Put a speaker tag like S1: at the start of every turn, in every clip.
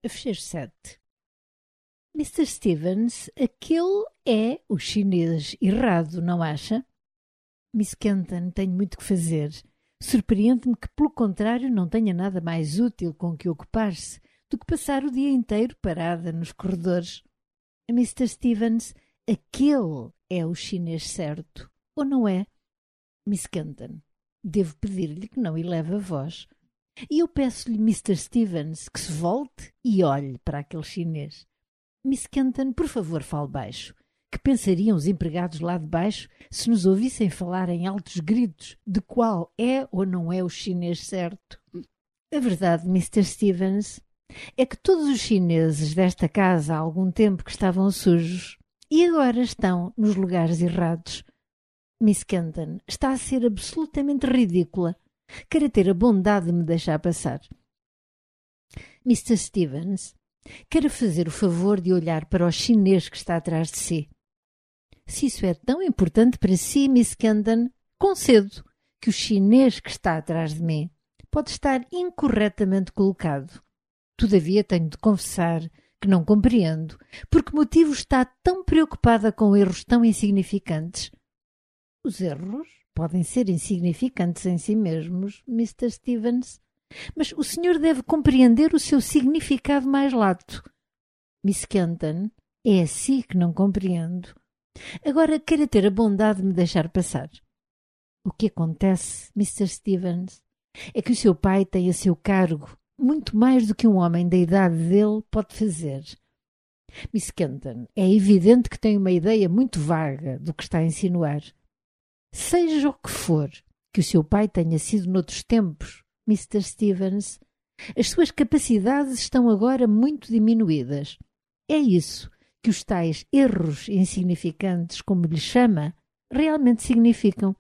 S1: Fecheiro 7. Mr. Stevens, aquele é o chinês errado, não acha? Miss Kenton, tenho muito que fazer. Surpreende-me que, pelo contrário, não tenha nada mais útil com que ocupar-se do que passar o dia inteiro parada nos corredores. Mr. Stevens, aquele é o chinês certo, ou não é? Miss Kenton, devo pedir-lhe que não eleve a voz. E eu peço-lhe, Mr. Stevens, que se volte e olhe para aquele chinês. Miss Kenton, por favor, fale baixo. Que pensariam os empregados lá de baixo se nos ouvissem falar em altos gritos de qual é ou não é o chinês certo? A verdade, Mr. Stevens, é que todos os chineses desta casa há algum tempo que estavam sujos e agora estão nos lugares errados. Miss Kenton, está a ser absolutamente ridícula. Quero ter a bondade de me deixar passar. Mr. Stevens, quero fazer o favor de olhar para o chinês que está atrás de si. Se isso é tão importante para si, Miss Kenton, concedo que o chinês que está atrás de mim pode estar incorretamente colocado. Todavia tenho de confessar que não compreendo por que motivo está tão preocupada com erros tão insignificantes. Os erros podem ser insignificantes em si mesmos, Mr. Stevens, mas o senhor deve compreender o seu significado mais lato. Miss Kenton, é assim que não compreendo. Agora queira ter a bondade de me deixar passar. O que acontece, Mr. Stevens, é que o seu pai tem a seu cargo muito mais do que um homem da idade dele pode fazer. Miss Kenton, é evidente que tem uma ideia muito vaga do que está a insinuar. Seja o que for que o seu pai tenha sido noutros tempos, Mr. Stevens, as suas capacidades estão agora muito diminuídas. É isso que os tais erros insignificantes, como lhe chama, realmente significam.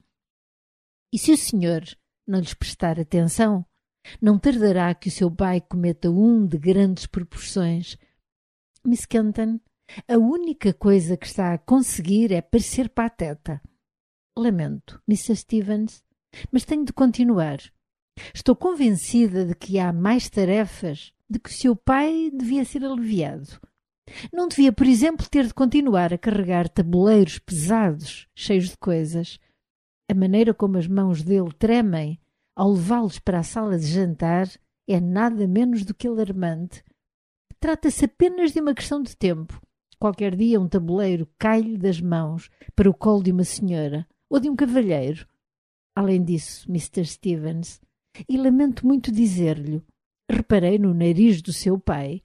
S1: E se o senhor não lhes prestar atenção, não tardará que o seu pai cometa um de grandes proporções. Miss Kenton, a única coisa que está a conseguir é parecer pateta. Lamento, Mr. Stevens, mas tenho de continuar. Estou convencida de que há mais tarefas de que o seu pai devia ser aliviado. Não devia, por exemplo, ter de continuar a carregar tabuleiros pesados, cheios de coisas. A maneira como as mãos dele tremem ao levá-los para a sala de jantar é nada menos do que alarmante. Trata-se apenas de uma questão de tempo. Qualquer dia um tabuleiro cai-lhe das mãos para o colo de uma senhora ou de um cavalheiro. Além disso, Mr. Stevens, e lamento muito dizer-lhe, reparei no nariz do seu pai.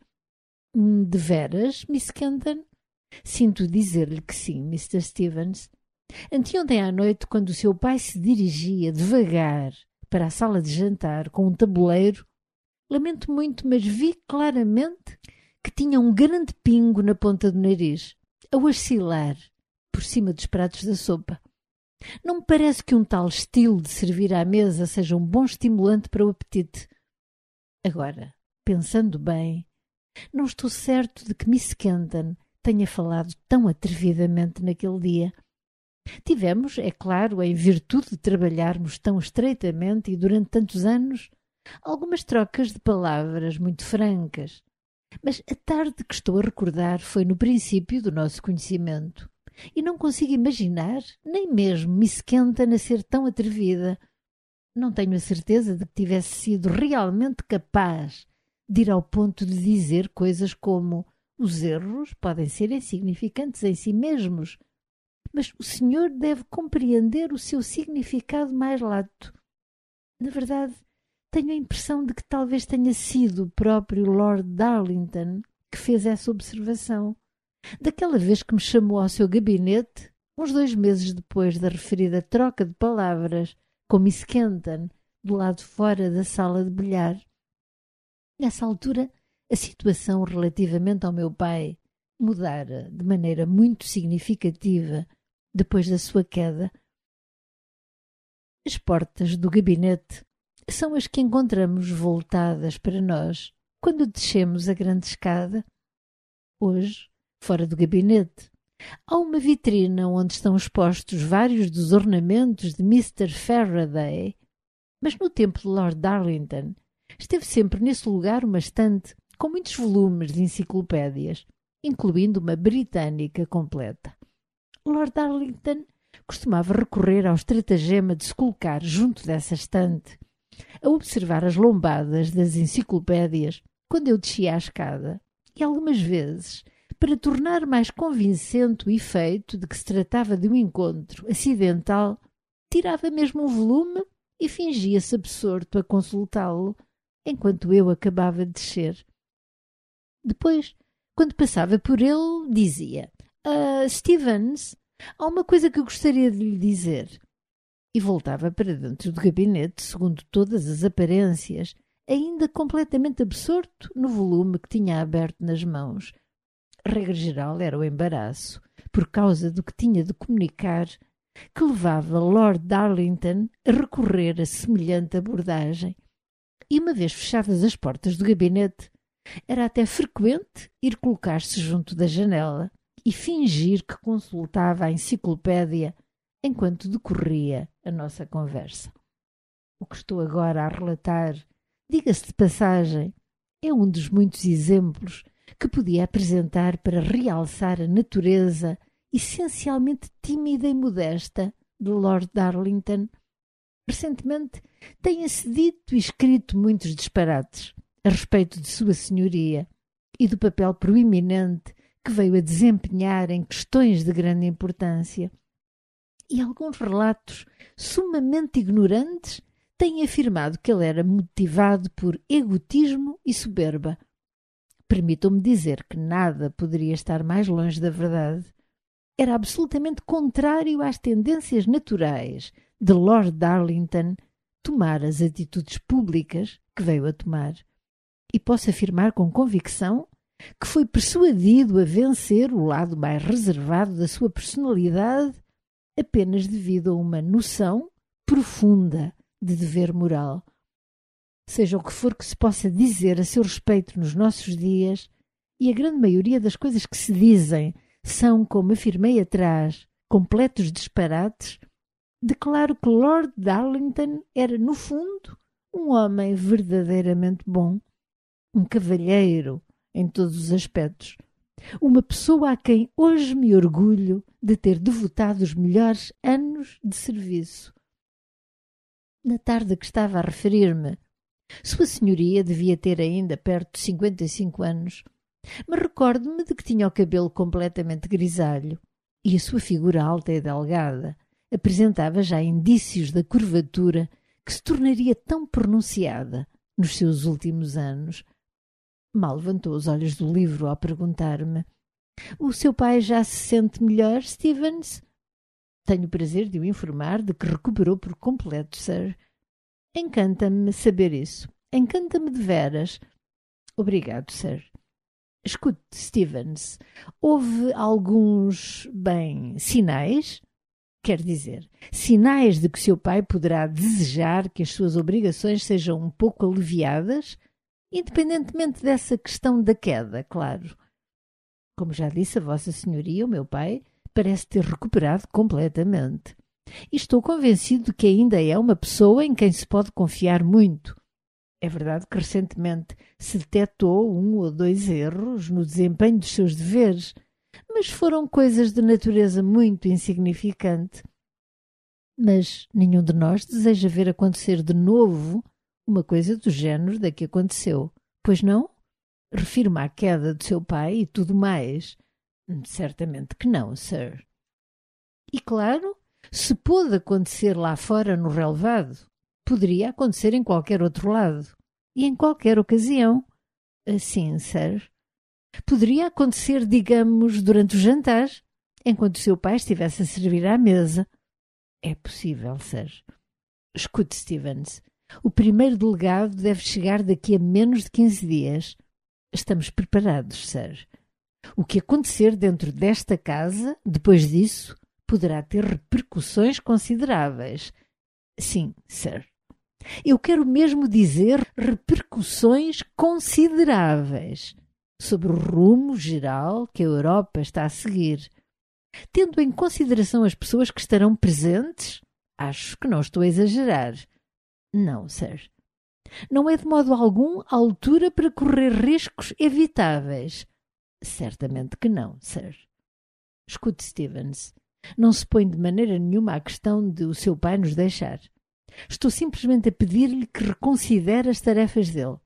S1: De veras, Miss Kenton? Sinto dizer-lhe que sim, Mr. Stevens. Anteontem à noite, quando o seu pai se dirigia devagar para a sala de jantar com um tabuleiro, lamento muito, mas vi claramente que tinha um grande pingo na ponta do nariz, a oscilar por cima dos pratos da sopa. Não me parece que um tal estilo de servir à mesa seja um bom estimulante para o apetite. Agora, pensando bem, não estou certo de que Miss Kenton tenha falado tão atrevidamente naquele dia. Tivemos, é claro, em virtude de trabalharmos tão estreitamente e durante tantos anos, algumas trocas de palavras muito francas. Mas a tarde que estou a recordar foi no princípio do nosso conhecimento. E não consigo imaginar, nem mesmo Miss Kenton a ser tão atrevida. Não tenho a certeza de que tivesse sido realmente capaz de ir ao ponto de dizer coisas como: os erros podem ser insignificantes em si mesmos, mas o senhor deve compreender o seu significado mais lato. Na verdade, tenho a impressão de que talvez tenha sido o próprio Lord Darlington que fez essa observação. Daquela vez que me chamou ao seu gabinete, uns 2 meses depois da referida troca de palavras com Miss Kenton, do lado fora da sala de bilhar. Nessa altura, a situação relativamente ao meu pai mudara de maneira muito significativa depois da sua queda. As portas do gabinete são as que encontramos voltadas para nós quando descemos a grande escada. Hoje, fora do gabinete, há uma vitrina onde estão expostos vários dos ornamentos de Mr. Faraday, mas no tempo de Lord Darlington esteve sempre nesse lugar uma estante com muitos volumes de enciclopédias, incluindo uma britânica completa. Lord Darlington costumava recorrer ao estratagema de se colocar junto dessa estante, a observar as lombadas das enciclopédias quando eu descia a escada, e algumas vezes, para tornar mais convincente o efeito de que se tratava de um encontro acidental, tirava mesmo um volume e fingia-se absorto a consultá-lo, enquanto eu acabava de descer. Depois, quando passava por ele, dizia: Stevens, há uma coisa que eu gostaria de lhe dizer. E voltava para dentro do gabinete, segundo todas as aparências, ainda completamente absorto no volume que tinha aberto nas mãos. Regra geral era o embaraço, por causa do que tinha de comunicar, que levava Lord Darlington a recorrer a semelhante abordagem. E uma vez fechadas as portas do gabinete, era até frequente ir colocar-se junto da janela e fingir que consultava a enciclopédia enquanto decorria a nossa conversa. O que estou agora a relatar, diga-se de passagem, é um dos muitos exemplos que podia apresentar para realçar a natureza essencialmente tímida e modesta de Lord Darlington. Recentemente tem-se dito e escrito muitos disparates a respeito de Sua Senhoria e do papel proeminente que veio a desempenhar em questões de grande importância. E alguns relatos sumamente ignorantes têm afirmado que ele era motivado por egotismo e soberba. Permitam-me dizer que nada poderia estar mais longe da verdade. Era absolutamente contrário às tendências naturais de Lord Darlington tomar as atitudes públicas que veio a tomar. E posso afirmar com convicção que foi persuadido a vencer o lado mais reservado da sua personalidade apenas devido a uma noção profunda de dever moral. Seja o que for que se possa dizer a seu respeito nos nossos dias, e a grande maioria das coisas que se dizem são, como afirmei atrás, completos disparates, declaro que Lord Darlington era, no fundo, um homem verdadeiramente bom, um cavalheiro em todos os aspectos, uma pessoa a quem hoje me orgulho de ter devotado os melhores anos de serviço. Na tarde a que estava a referir-me, Sua Senhoria devia ter ainda perto de 55 anos, mas recordo-me de que tinha o cabelo completamente grisalho e a sua figura alta e delgada apresentava já indícios da curvatura que se tornaria tão pronunciada nos seus últimos anos. Mal levantou os olhos do livro ao perguntar-me: O seu pai já se sente melhor, Stevens? Tenho o prazer de o informar de que recuperou por completo, Sir. Encanta-me saber isso. Encanta-me de veras. Obrigado, Sir. Escute, Stevens, houve alguns, sinais? Quer dizer, sinais de que seu pai poderá desejar que as suas obrigações sejam um pouco aliviadas, independentemente dessa questão da queda, claro. Como já disse a Vossa Senhoria, o meu pai parece ter recuperado completamente. E estou convencido de que ainda é uma pessoa em quem se pode confiar muito. É verdade que recentemente se detectou 1 ou 2 erros no desempenho dos seus deveres, mas foram coisas de natureza muito insignificante. Mas nenhum de nós deseja ver acontecer de novo uma coisa do género da que aconteceu, pois não? Refiro-me à queda do seu pai e tudo mais. Certamente que não, Sir. E claro, se pôde acontecer lá fora no relevado, poderia acontecer em qualquer outro lado e em qualquer ocasião. Assim, Sir. Poderia acontecer, digamos, durante o jantar, enquanto seu pai estivesse a servir à mesa. É possível, Sir. Escute, Stevens. O primeiro delegado deve chegar daqui a menos de 15 dias. Estamos preparados, Sir. O que acontecer dentro desta casa, depois disso, poderá ter repercussões consideráveis. Sim, Sir. Eu quero mesmo dizer repercussões consideráveis sobre o rumo geral que a Europa está a seguir. Tendo em consideração as pessoas que estarão presentes, acho que não estou a exagerar. Não, Sir. Não é de modo algum a altura para correr riscos evitáveis. Certamente que não, Sir. Escute, Stevens. Não se põe de maneira nenhuma a questão de o seu pai nos deixar. Estou simplesmente a pedir-lhe que reconsidere as tarefas dele.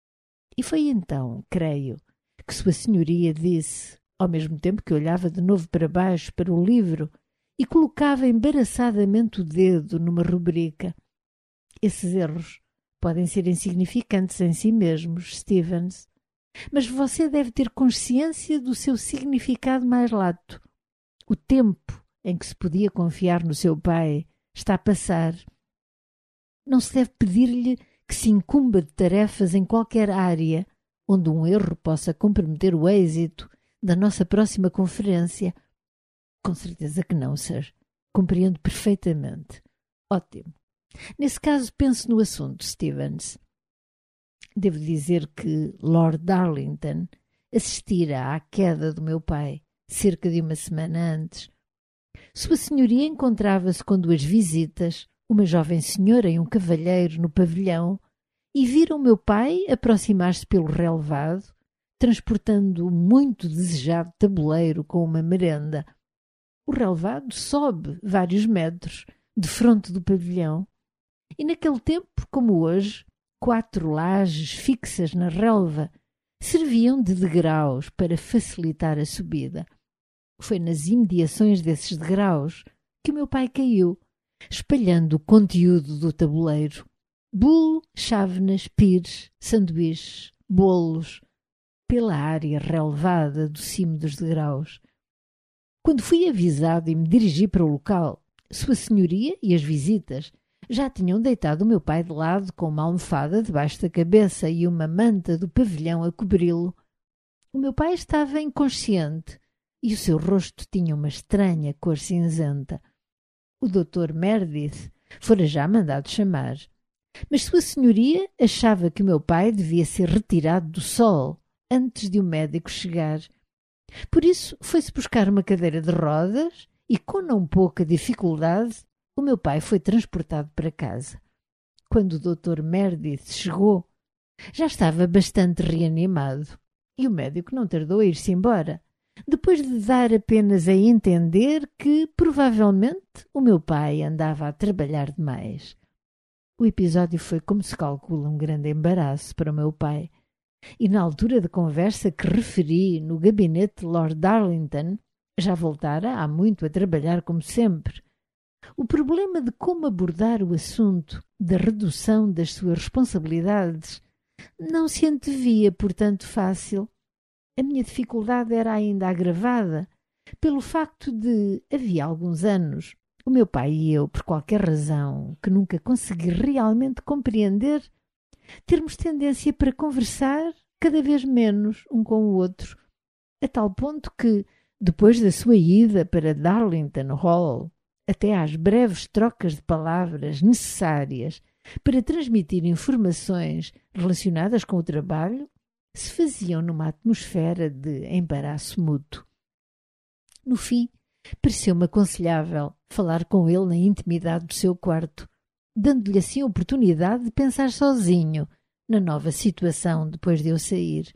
S1: E foi então, creio, que Sua Senhoria disse, ao mesmo tempo que olhava de novo para baixo para o livro e colocava embaraçadamente o dedo numa rubrica. Esses erros podem ser insignificantes em si mesmos, Stevens, mas você deve ter consciência do seu significado mais lato. O tempo em que se podia confiar no seu pai está a passar. Não se deve pedir-lhe que se incumba de tarefas em qualquer área onde um erro possa comprometer o êxito da nossa próxima conferência. Com certeza que não, Sir. Compreendo perfeitamente. Ótimo. Nesse caso, pense no assunto, Stevens. Devo dizer que Lord Darlington assistira à queda do meu pai cerca de uma semana antes. Sua Senhoria encontrava-se com 2 visitas, uma jovem senhora e um cavalheiro no pavilhão, e viram meu pai aproximar-se pelo relevado, transportando o muito desejado tabuleiro com uma merenda. O relevado sobe vários metros, defronte do pavilhão, e naquele tempo, como hoje, 4 lajes fixas na relva serviam de degraus para facilitar a subida. Foi nas imediações desses degraus que o meu pai caiu, espalhando o conteúdo do tabuleiro. Bulo, chávenas, pires, sanduíches, bolos, pela área relevada do cimo dos degraus. Quando fui avisado e me dirigi para o local, Sua Senhoria e as visitas já tinham deitado o meu pai de lado com uma almofada debaixo da cabeça e uma manta do pavilhão a cobri-lo. O meu pai estava inconsciente e o seu rosto tinha uma estranha cor cinzenta. O Dr. Meredith fora já mandado chamar, mas Sua Senhoria achava que o meu pai devia ser retirado do sol antes de o médico chegar. Por isso foi-se buscar uma cadeira de rodas e, com não pouca dificuldade, o meu pai foi transportado para casa. Quando o Dr. Meredith chegou, já estava bastante reanimado e o médico não tardou a ir-se embora, depois de dar apenas a entender que, provavelmente, o meu pai andava a trabalhar demais. O episódio foi, como se calcula, um grande embaraço para o meu pai, e na altura da conversa que referi no gabinete de Lord Darlington, já voltara há muito a trabalhar como sempre. O problema de como abordar o assunto da redução das suas responsabilidades não se antevia, portanto, fácil. A minha dificuldade era ainda agravada pelo facto de, havia alguns anos, o meu pai e eu, por qualquer razão que nunca consegui realmente compreender, termos tendência para conversar cada vez menos um com o outro, a tal ponto que, depois da sua ida para Darlington Hall, até às breves trocas de palavras necessárias para transmitir informações relacionadas com o trabalho, se faziam numa atmosfera de embaraço mútuo. No fim, pareceu-me aconselhável falar com ele na intimidade do seu quarto, dando-lhe assim a oportunidade de pensar sozinho na nova situação depois de eu sair.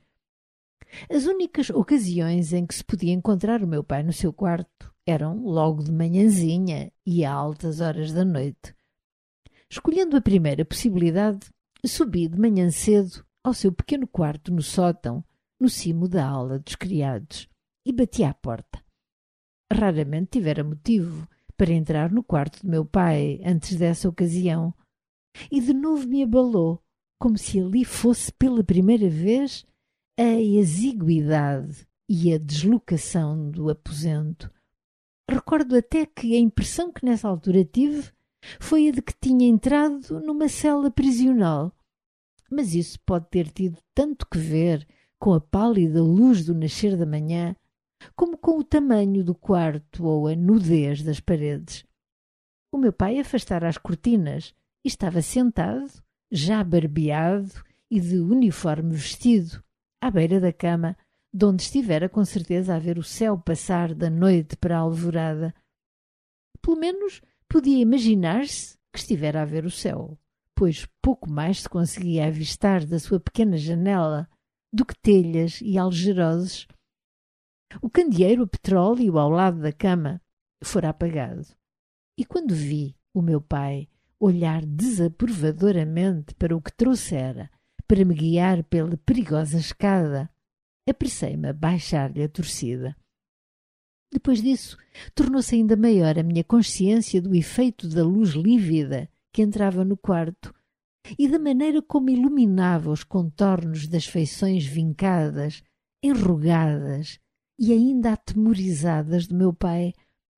S1: As únicas ocasiões em que se podia encontrar o meu pai no seu quarto eram logo de manhãzinha e a altas horas da noite. Escolhendo a primeira possibilidade, subi de manhã cedo ao seu pequeno quarto no sótão, no cimo da ala dos criados, e bati à porta. Raramente tivera motivo para entrar no quarto de meu pai antes dessa ocasião, e de novo me abalou, como se ali fosse pela primeira vez a exiguidade e a deslocação do aposento. Recordo até que a impressão que nessa altura tive foi a de que tinha entrado numa cela prisional. Mas isso pode ter tido tanto que ver com a pálida luz do nascer da manhã, como com o tamanho do quarto ou a nudez das paredes. O meu pai afastara as cortinas e estava sentado, já barbeado e de uniforme vestido, à beira da cama, de onde estivera com certeza a ver o céu passar da noite para a alvorada. Pelo menos podia imaginar-se que estivera a ver o céu, pois pouco mais se conseguia avistar da sua pequena janela do que telhas e algeroses. O candeeiro a petróleo ao lado da cama fora apagado. E quando vi o meu pai olhar desaprovadoramente para o que trouxera para me guiar pela perigosa escada, apressei-me a baixar-lhe a torcida. Depois disso, tornou-se ainda maior a minha consciência do efeito da luz lívida que entrava no quarto e da maneira como iluminava os contornos das feições vincadas, enrugadas e ainda atemorizadas do meu pai.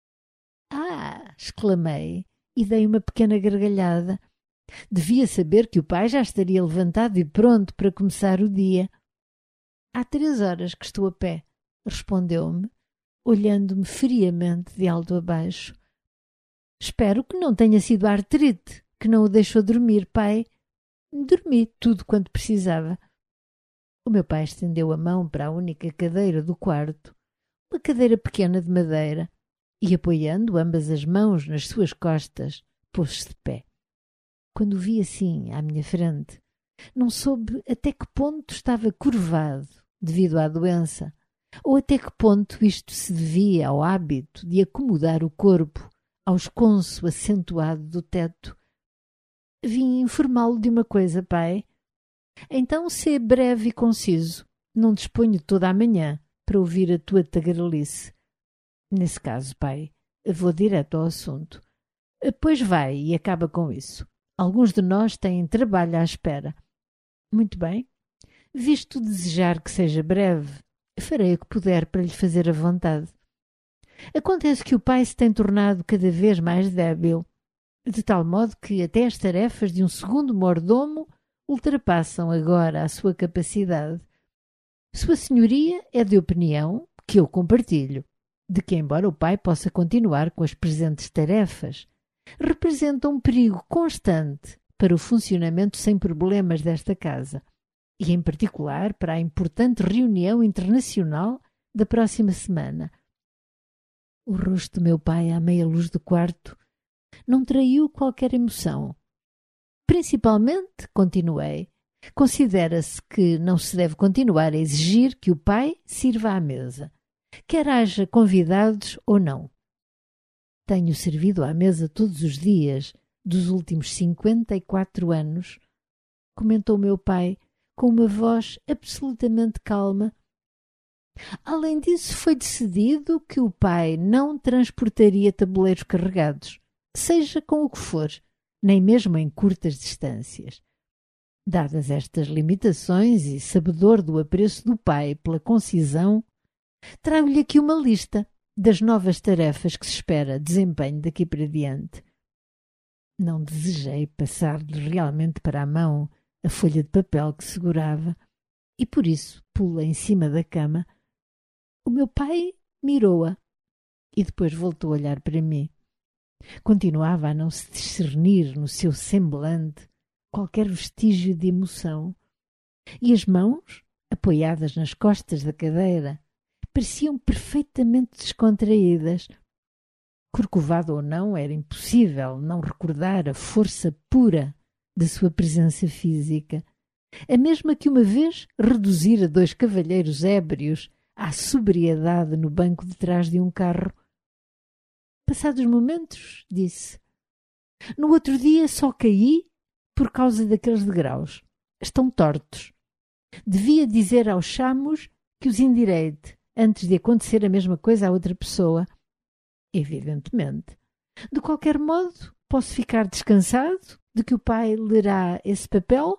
S1: «Ah!» exclamei e dei uma pequena gargalhada. Devia saber que o pai já estaria levantado e pronto para começar o dia. «Há 3 horas que estou a pé», respondeu-me, olhando-me friamente de alto a baixo. «Espero que não tenha sido a artrite que não o deixou dormir, pai.» «Dormi tudo quanto precisava.» O meu pai estendeu a mão para a única cadeira do quarto, uma cadeira pequena de madeira, e apoiando ambas as mãos nas suas costas, pôs-se de pé. Quando o vi assim à minha frente, não soube até que ponto estava curvado devido à doença, ou até que ponto isto se devia ao hábito de acomodar o corpo ao esconso acentuado do teto. «Vim informá-lo de uma coisa, pai.» «Então, sê breve e conciso. Não disponho toda a manhã para ouvir a tua tagarelice.» «Nesse caso, pai, vou direto ao assunto.» «Pois vai e acaba com isso. Alguns de nós têm trabalho à espera.» «Muito bem. Visto desejar que seja breve, farei o que puder para lhe fazer a vontade. Acontece que o pai se tem tornado cada vez mais débil, de tal modo que até as tarefas de um segundo mordomo ultrapassam agora a sua capacidade. Sua senhoria é de opinião, que eu compartilho, de que, embora o pai possa continuar com as presentes tarefas, representa um perigo constante para o funcionamento sem problemas desta casa, e em particular para a importante reunião internacional da próxima semana. O rosto do meu pai, à meia luz do quarto, não traiu qualquer emoção. Principalmente, continuei, considera-se que não se deve continuar a exigir que o pai sirva à mesa, quer haja convidados ou não. Tenho servido à mesa todos os dias dos últimos 54 anos, comentou meu pai com uma voz absolutamente calma. Além disso, foi decidido que o pai não transportaria tabuleiros carregados, seja com o que for, nem mesmo em curtas distâncias. Dadas estas limitações e sabedor do apreço do pai pela concisão, trago-lhe aqui uma lista das novas tarefas que se espera desempenho daqui para diante. Não desejei passar-lhe realmente para a mão a folha de papel que segurava e por isso pulei em cima da cama. O meu pai mirou-a e depois voltou a olhar para mim. Continuava a não se discernir no seu semblante qualquer vestígio de emoção e as mãos, apoiadas nas costas da cadeira, pareciam perfeitamente descontraídas. Corcovado ou não, era impossível não recordar a força pura da sua presença física, a mesma que uma vez reduzira 2 cavalheiros ébrios à sobriedade no banco de trás de um carro. Passados momentos, disse, no outro dia só caí por causa daqueles degraus. Estão tortos. Devia dizer aos chamos que os endireite antes de acontecer a mesma coisa a outra pessoa. Evidentemente. De qualquer modo, posso ficar descansado de que o pai lerá esse papel?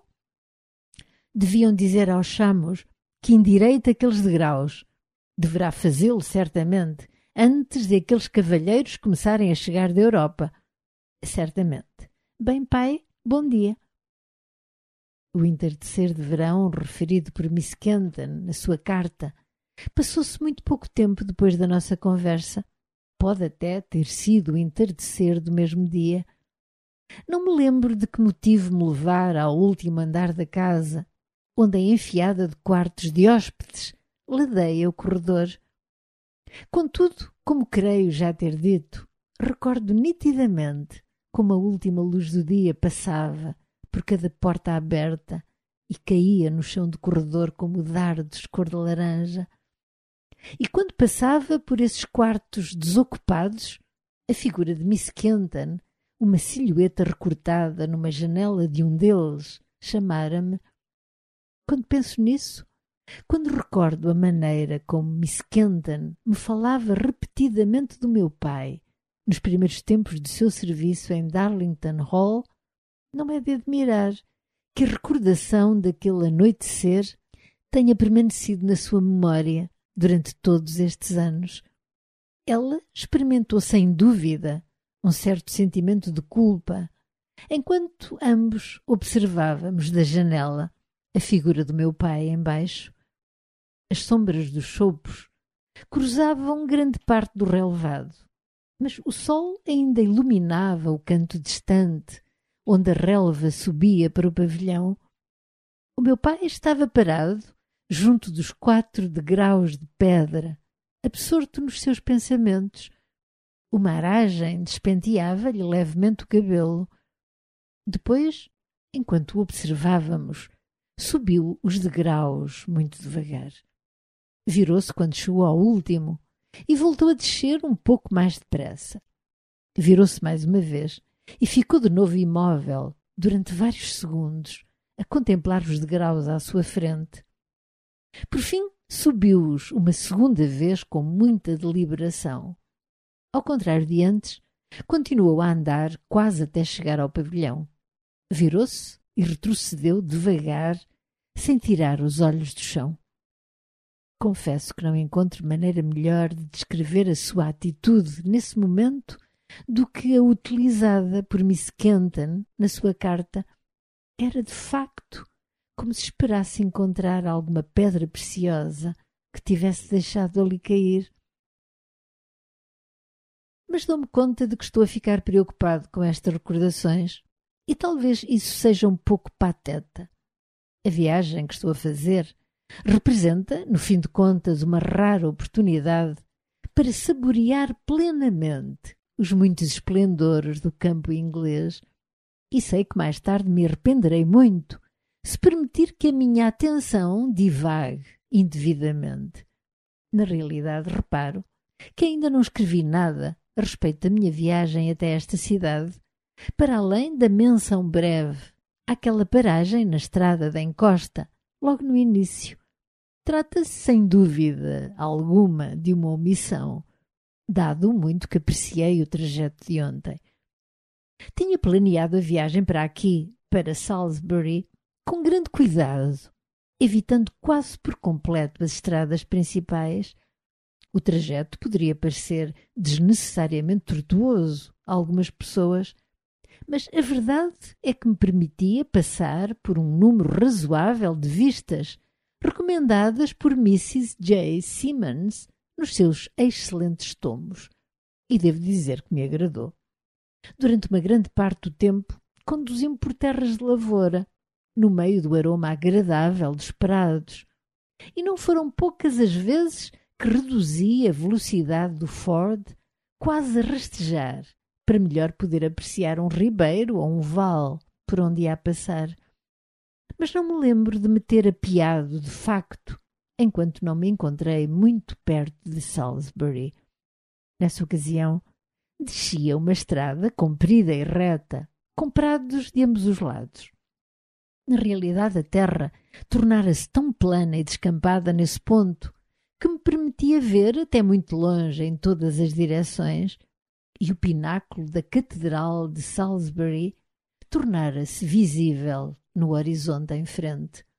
S1: Deviam dizer aos chamos que endireite aqueles degraus. Deverá fazê-lo, certamente, antes de aqueles cavalheiros começarem a chegar da Europa. Certamente. Bem, pai, bom dia. O entardecer de verão, referido por Miss Kenton na sua carta, passou-se muito pouco tempo depois da nossa conversa. Pode até ter sido o entardecer do mesmo dia. Não me lembro de que motivo me levara ao último andar da casa, onde a enfiada de quartos de hóspedes ladeia o corredor. Contudo, como creio já ter dito, recordo nitidamente como a última luz do dia passava por cada porta aberta e caía no chão do corredor como dardos cor de laranja. E quando passava por esses quartos desocupados, a figura de Miss Kenton, uma silhueta recortada numa janela de um deles, chamara-me. Quando penso nisso, quando recordo a maneira como Miss Kenton me falava repetidamente do meu pai, nos primeiros tempos de seu serviço em Darlington Hall, não é de admirar que a recordação daquele anoitecer tenha permanecido na sua memória durante todos estes anos. Ela experimentou sem dúvida um certo sentimento de culpa, enquanto ambos observávamos da janela a figura do meu pai embaixo. As sombras dos choupos cruzavam grande parte do relevado, mas o sol ainda iluminava o canto distante, onde a relva subia para o pavilhão. O meu pai estava parado junto dos 4 degraus de pedra, absorto nos seus pensamentos. Uma aragem despenteava-lhe levemente o cabelo. Depois, enquanto o observávamos, subiu os degraus muito devagar. Virou-se quando chegou ao último e voltou a descer um pouco mais depressa. Virou-se mais uma vez e ficou de novo imóvel durante vários segundos a contemplar os degraus à sua frente. Por fim, subiu-os uma segunda vez com muita deliberação. Ao contrário de antes, continuou a andar quase até chegar ao pavilhão. Virou-se e retrocedeu devagar, sem tirar os olhos do chão. Confesso que não encontro maneira melhor de descrever a sua atitude nesse momento do que a utilizada por Miss Kenton na sua carta. Era de facto como se esperasse encontrar alguma pedra preciosa que tivesse deixado ali cair. Mas dou-me conta de que estou a ficar preocupado com estas recordações e talvez isso seja um pouco pateta. A viagem que estou a fazer representa, no fim de contas, uma rara oportunidade para saborear plenamente os muitos esplendores do campo inglês, e sei que mais tarde me arrependerei muito se permitir que a minha atenção divague indevidamente. Na realidade, reparo que ainda não escrevi nada a respeito da minha viagem até esta cidade, para além da menção breve àquela paragem na estrada da encosta, logo no início. Trata-se, sem dúvida alguma, de uma omissão, dado o muito que apreciei o trajeto de ontem. Tinha planeado a viagem para aqui, para Salisbury, com grande cuidado, evitando quase por completo as estradas principais. O trajeto poderia parecer desnecessariamente tortuoso a algumas pessoas, mas a verdade é que me permitia passar por um número razoável de vistas recomendadas por Mrs. J. Simmons nos seus excelentes tomos, e devo dizer que me agradou. Durante uma grande parte do tempo, conduzi-me por terras de lavoura, no meio do aroma agradável dos prados, e não foram poucas as vezes que reduzi a velocidade do Ford quase a rastejar, para melhor poder apreciar um ribeiro ou um vale por onde ia passar. Mas não me lembro de me ter apiado de facto, enquanto não me encontrei muito perto de Salisbury. Nessa ocasião, descia uma estrada comprida e reta, com prados de ambos os lados. Na realidade, a terra tornara-se tão plana e descampada nesse ponto que me permitia ver até muito longe em todas as direções, e o pináculo da Catedral de Salisbury tornara-se visível no horizonte em frente.